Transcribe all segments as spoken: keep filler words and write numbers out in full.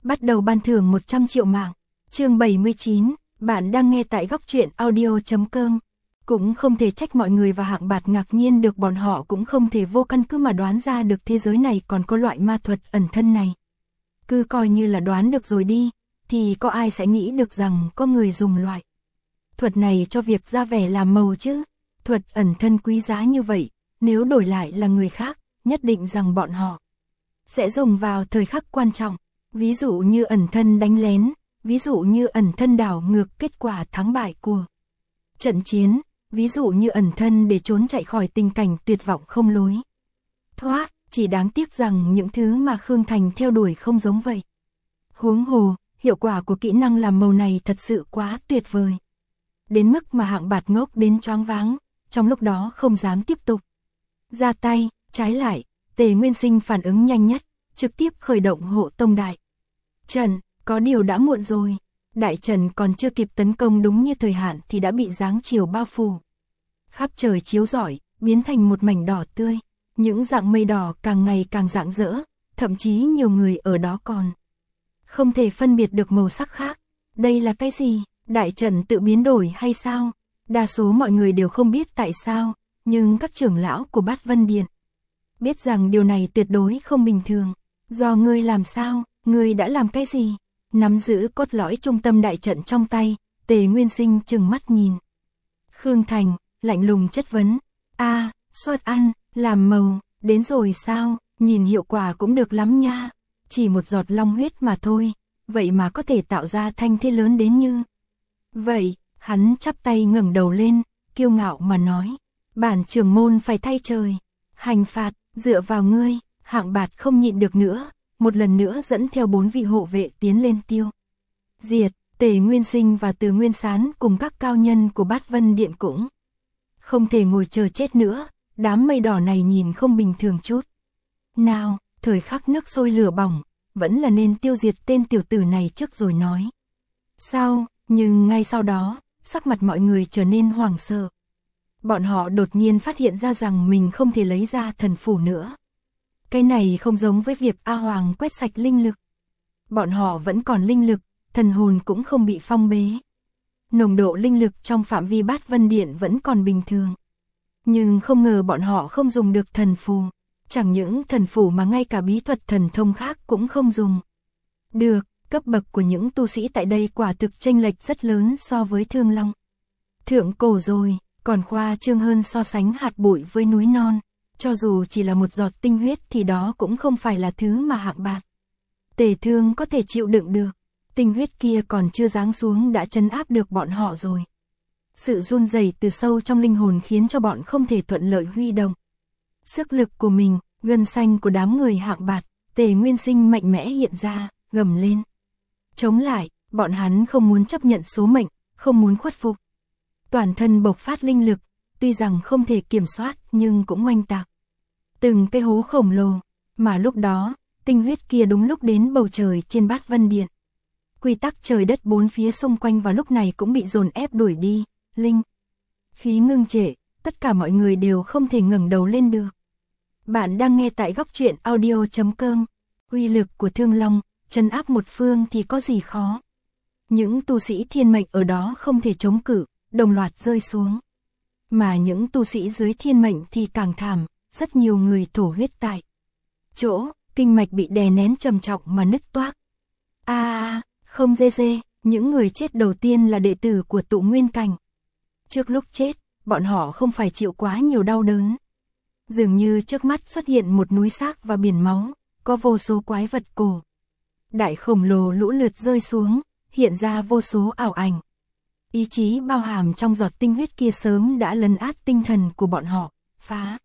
bắt đầu ban thưởng một trăm triệu mạng. Chương bảy mươi chín, bạn đang nghe tại góc truyện audio chấm com. Cũng không thể trách mọi người và Hạng Bạt ngạc nhiên được, bọn họ cũng không thể vô căn cứ mà đoán ra được thế giới này còn có loại ma thuật ẩn thân này. Cứ coi như là đoán được rồi đi, thì có ai sẽ nghĩ được rằng có người dùng loại thuật này cho việc ra vẻ làm màu chứ. Thuật ẩn thân quý giá như vậy, nếu đổi lại là người khác, nhất định rằng bọn họ sẽ dùng vào thời khắc quan trọng, ví dụ như ẩn thân đánh lén, ví dụ như ẩn thân đảo ngược kết quả thắng bại của trận chiến, ví dụ như ẩn thân để trốn chạy khỏi tình cảnh tuyệt vọng không lối thoát. Chỉ đáng tiếc rằng những thứ mà Khương Thành theo đuổi không giống vậy. Huống hồ, hiệu quả của kỹ năng làm màu này thật sự quá tuyệt vời, đến mức mà Hạng Bạt ngốc đến choáng váng, trong lúc đó không dám tiếp tục ra tay. Trái lại, Tề Nguyên Sinh phản ứng nhanh nhất, trực tiếp khởi động hộ tông đại trận. Có điều đã muộn rồi, đại trận còn chưa kịp tấn công đúng như thời hạn thì đã bị dáng chiều bao phủ. Khắp trời chiếu rọi, biến thành một mảnh đỏ tươi, những dạng mây đỏ càng ngày càng rạng rỡ, thậm chí nhiều người ở đó còn không thể phân biệt được màu sắc khác. Đây là cái gì? Đại trận tự biến đổi hay sao? Đa số mọi người đều không biết tại sao, nhưng các trưởng lão của Bát Vân Điện biết rằng điều này tuyệt đối không bình thường. Do ngươi làm sao? Ngươi đã làm cái gì? Nắm giữ cốt lõi trung tâm đại trận trong tay, Tề Nguyên Sinh trừng mắt nhìn Khương Thành, lạnh lùng chất vấn. A, à, Xuất Ăn, làm màu, đến rồi sao? Nhìn hiệu quả cũng được lắm nha. Chỉ một giọt long huyết mà thôi, vậy mà có thể tạo ra thanh thế lớn đến như vậy. Hắn chắp tay ngẩng đầu lên, kiêu ngạo mà nói, bản trưởng môn phải thay trời hành phạt, dựa vào ngươi. Hạng Bạt không nhịn được nữa, một lần nữa dẫn theo bốn vị hộ vệ tiến lên tiêu diệt. Tề Nguyên Sinh và Từ Nguyên Sán cùng các cao nhân của Bát Vân Điện cũng không thể ngồi chờ chết nữa. Đám mây đỏ này nhìn không bình thường chút nào, thời khắc nước sôi lửa bỏng, vẫn là nên tiêu diệt tên tiểu tử này trước rồi nói sao. Nhưng ngay sau đó, sắc mặt mọi người trở nên hoảng sợ. Bọn họ đột nhiên phát hiện ra rằng mình không thể lấy ra thần phủ nữa. Cái này không giống với việc A Hoàng quét sạch linh lực. Bọn họ vẫn còn linh lực, thần hồn cũng không bị phong bế. Nồng độ linh lực trong phạm vi Bát Vân Điện vẫn còn bình thường. Nhưng không ngờ bọn họ không dùng được thần phù. Chẳng những thần phủ mà ngay cả bí thuật thần thông khác cũng không dùng được. Cấp bậc của những tu sĩ tại đây quả thực chênh lệch rất lớn so với Thương Long thượng cổ rồi, còn khoa trương hơn so sánh hạt bụi với núi non. Cho dù chỉ là một giọt tinh huyết thì đó cũng không phải là thứ mà Hạng Bạt, Tề Thương có thể chịu đựng được. Tinh huyết kia còn chưa giáng xuống đã trấn áp được bọn họ rồi. Sự run rẩy từ sâu trong linh hồn khiến cho bọn không thể thuận lợi huy động sức lực của mình. Gân xanh của đám người Hạng Bạt, Tề Nguyên Sinh mạnh mẽ hiện ra, gầm lên chống lại. Bọn hắn không muốn chấp nhận số mệnh, không muốn khuất phục. Toàn thân bộc phát linh lực, tuy rằng không thể kiểm soát nhưng cũng oanh tạc từng cái hố khổng lồ. Mà lúc đó, tinh huyết kia đúng lúc đến bầu trời trên Bát Vân Điện. Quy tắc trời đất bốn phía xung quanh vào lúc này cũng bị dồn ép đuổi đi. Linh khí ngưng trệ, tất cả mọi người đều không thể ngẩng đầu lên được. Bạn đang nghe tại góc truyện audio chấm com. Uy lực của Thương Long, trấn áp một phương thì có gì khó. Những tu sĩ thiên mệnh ở đó không thể chống cự, đồng loạt rơi xuống. Mà những tu sĩ dưới thiên mệnh thì càng thảm, rất nhiều người thổ huyết tại chỗ, kinh mạch bị đè nén trầm trọng mà nứt toác. A a, không dê dê, những người chết đầu tiên là đệ tử của Tụ Nguyên Cảnh. Trước lúc chết, bọn họ không phải chịu quá nhiều đau đớn. Dường như trước mắt xuất hiện một núi xác và biển máu, có vô số quái vật cổ đại khổng lồ lũ lượt rơi xuống, hiện ra vô số ảo ảnh. Ý chí bao hàm trong giọt tinh huyết kia sớm đã lấn át tinh thần của bọn họ, phá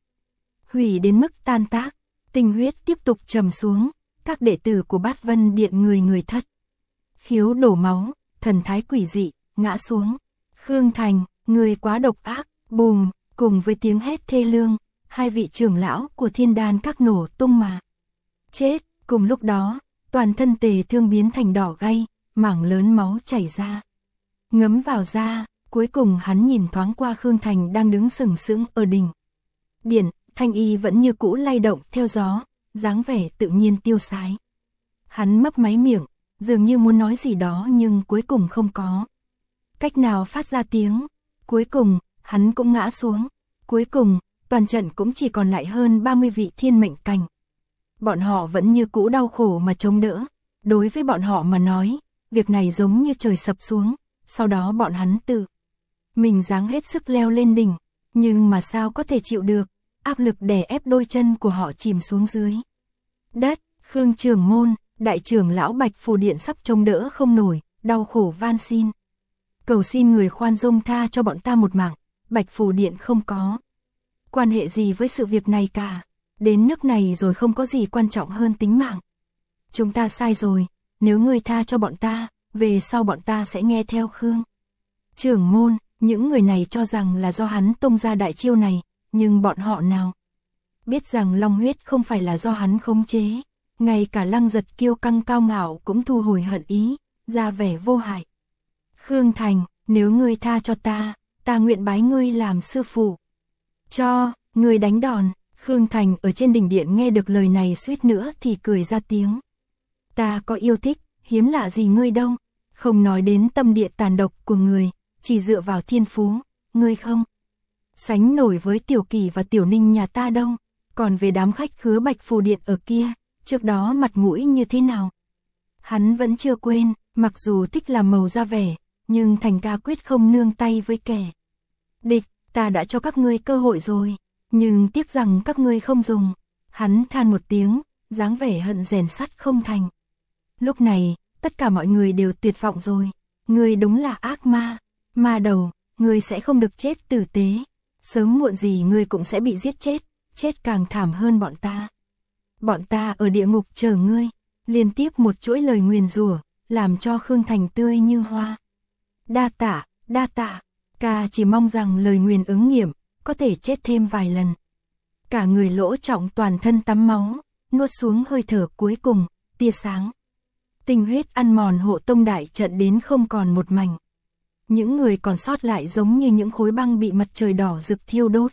hủy đến mức tan tác. Tinh huyết tiếp tục trầm xuống, các đệ tử của Bát Vân Điện người người thất khiếu đổ máu, thần thái quỷ dị, ngã xuống. Khương Thành, người quá độc ác. Bùm, cùng với tiếng hét thê lương, hai vị trưởng lão của Thiên Đan các nổ tung mà chết. Cùng lúc đó, toàn thân Tề Thương biến thành đỏ gay, mảng lớn máu chảy ra, ngấm vào da. Cuối cùng hắn nhìn thoáng qua Khương Thành đang đứng sừng sững ở đỉnh điện, thanh y vẫn như cũ lay động theo gió, dáng vẻ tự nhiên tiêu sái. Hắn mấp máy miệng, dường như muốn nói gì đó nhưng cuối cùng không có cách nào phát ra tiếng. Cuối cùng, hắn cũng ngã xuống. Cuối cùng, toàn trận cũng chỉ còn lại hơn ba mươi vị thiên mệnh cảnh. Bọn họ vẫn như cũ đau khổ mà chống đỡ. Đối với bọn họ mà nói, việc này giống như trời sập xuống, sau đó bọn hắn tự mình giáng hết sức leo lên đỉnh, nhưng mà sao có thể chịu được, áp lực đè ép đôi chân của họ chìm xuống dưới đất. Khương trưởng môn, đại trưởng lão Bạch Phù Điện sắp chống đỡ không nổi, đau khổ van xin. Cầu xin người khoan dung tha cho bọn ta một mạng. Bạch Phù Điện không có quan hệ gì với sự việc này cả. Đến nước này rồi không có gì quan trọng hơn tính mạng. Chúng ta sai rồi, nếu ngươi tha cho bọn ta, về sau bọn ta sẽ nghe theo Khương trưởng môn. Những người này cho rằng là do hắn tung ra đại chiêu này, nhưng bọn họ nào biết rằng long huyết không phải là do hắn khống chế. Ngay cả Lăng Giật kiêu căng cao ngạo cũng thu hồi hận ý, ra vẻ vô hại. Khương Thành, nếu ngươi tha cho ta, ta nguyện bái ngươi làm sư phụ. Cho, ngươi đánh đòn. Khương Thành ở trên đỉnh điện nghe được lời này suýt nữa thì cười ra tiếng. Ta có yêu thích, hiếm lạ gì ngươi đâu. Không nói đến tâm địa tàn độc của người, chỉ dựa vào thiên phú, ngươi không sánh nổi với Tiểu Kỳ và Tiểu Ninh nhà ta đâu. Còn về đám khách khứa Bạch Phù Điện ở kia, trước đó mặt mũi như thế nào hắn vẫn chưa quên. Mặc dù thích làm màu ra vẻ, nhưng Thành ca quyết không nương tay với kẻ địch. Ta đã cho các ngươi cơ hội rồi, nhưng tiếc rằng các ngươi không dùng. Hắn than một tiếng, dáng vẻ hận rèn sắt không thành. Lúc này, tất cả mọi người đều tuyệt vọng rồi. Ngươi đúng là ác ma, ma đầu, ngươi sẽ không được chết tử tế. Sớm muộn gì ngươi cũng sẽ bị giết chết, chết càng thảm hơn bọn ta. Bọn ta ở địa ngục chờ ngươi. Liên tiếp một chuỗi lời nguyền rủa, làm cho Khương Thành tươi như hoa. Đa tạ, đa tạ, ca chỉ mong rằng lời nguyền ứng nghiệm, có thể chết thêm vài lần. Cả người lỗ trọng toàn thân tắm máu, nuốt xuống hơi thở cuối cùng, tia sáng tinh huyết ăn mòn hộ tông đại trận đến không còn một mảnh. Những người còn sót lại giống như những khối băng bị mặt trời đỏ rực thiêu đốt.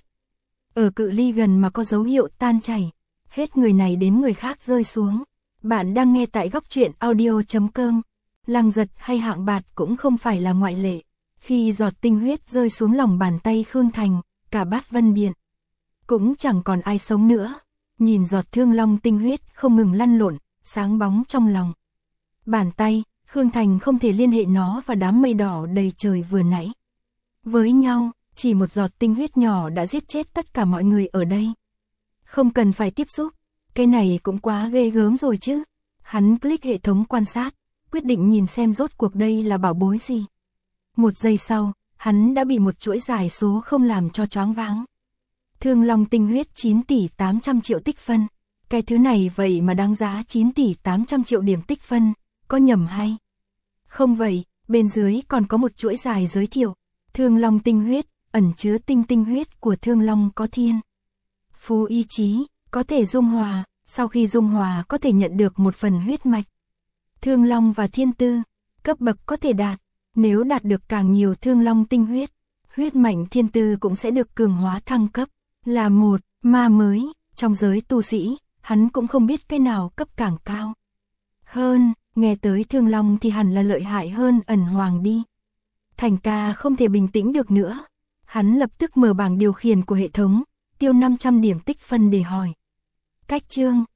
Ở cự ly gần mà có dấu hiệu tan chảy, hết người này đến người khác rơi xuống. Bạn đang nghe tại góc truyện audio chấm com. Lăng Giật hay Hạng Bạt cũng không phải là ngoại lệ. Khi giọt tinh huyết rơi xuống lòng bàn tay Khương Thành, cả Bát Vân Điện cũng chẳng còn ai sống nữa. Nhìn giọt thương long tinh huyết không ngừng lăn lộn, sáng bóng trong lòng bàn tay, Khương Thành không thể liên hệ nó và đám mây đỏ đầy trời vừa nãy. Với nhau, chỉ một giọt tinh huyết nhỏ đã giết chết tất cả mọi người ở đây. Không cần phải tiếp xúc, cái này cũng quá ghê gớm rồi chứ. Hắn click hệ thống quan sát, quyết định nhìn xem rốt cuộc đây là bảo bối gì. Một giây sau, hắn đã bị một chuỗi dài số không làm cho choáng váng. Thương long tinh huyết chín tỷ tám trăm triệu tích phân. Cái thứ này vậy mà đáng giá chín tỷ tám trăm triệu điểm tích phân, có nhầm hay không vậy? Bên dưới còn có một chuỗi dài giới thiệu. Thương long tinh huyết, ẩn chứa tinh tinh huyết của thương long có thiên phú ý chí, có thể dung hòa, sau khi dung hòa có thể nhận được một phần huyết mạch thương long và thiên tư, cấp bậc có thể đạt. Nếu đạt được càng nhiều thương long tinh huyết, huyết mạch thiên tư cũng sẽ được cường hóa thăng cấp. Là một ma mới, trong giới tu sĩ, hắn cũng không biết cái nào cấp càng cao hơn. Nghe tới thương long thì hẳn là lợi hại hơn ẩn hoàng đi. Thành ca không thể bình tĩnh được nữa. Hắn lập tức mở bảng điều khiển của hệ thống, tiêu năm trăm điểm tích phân để hỏi. Cách chương,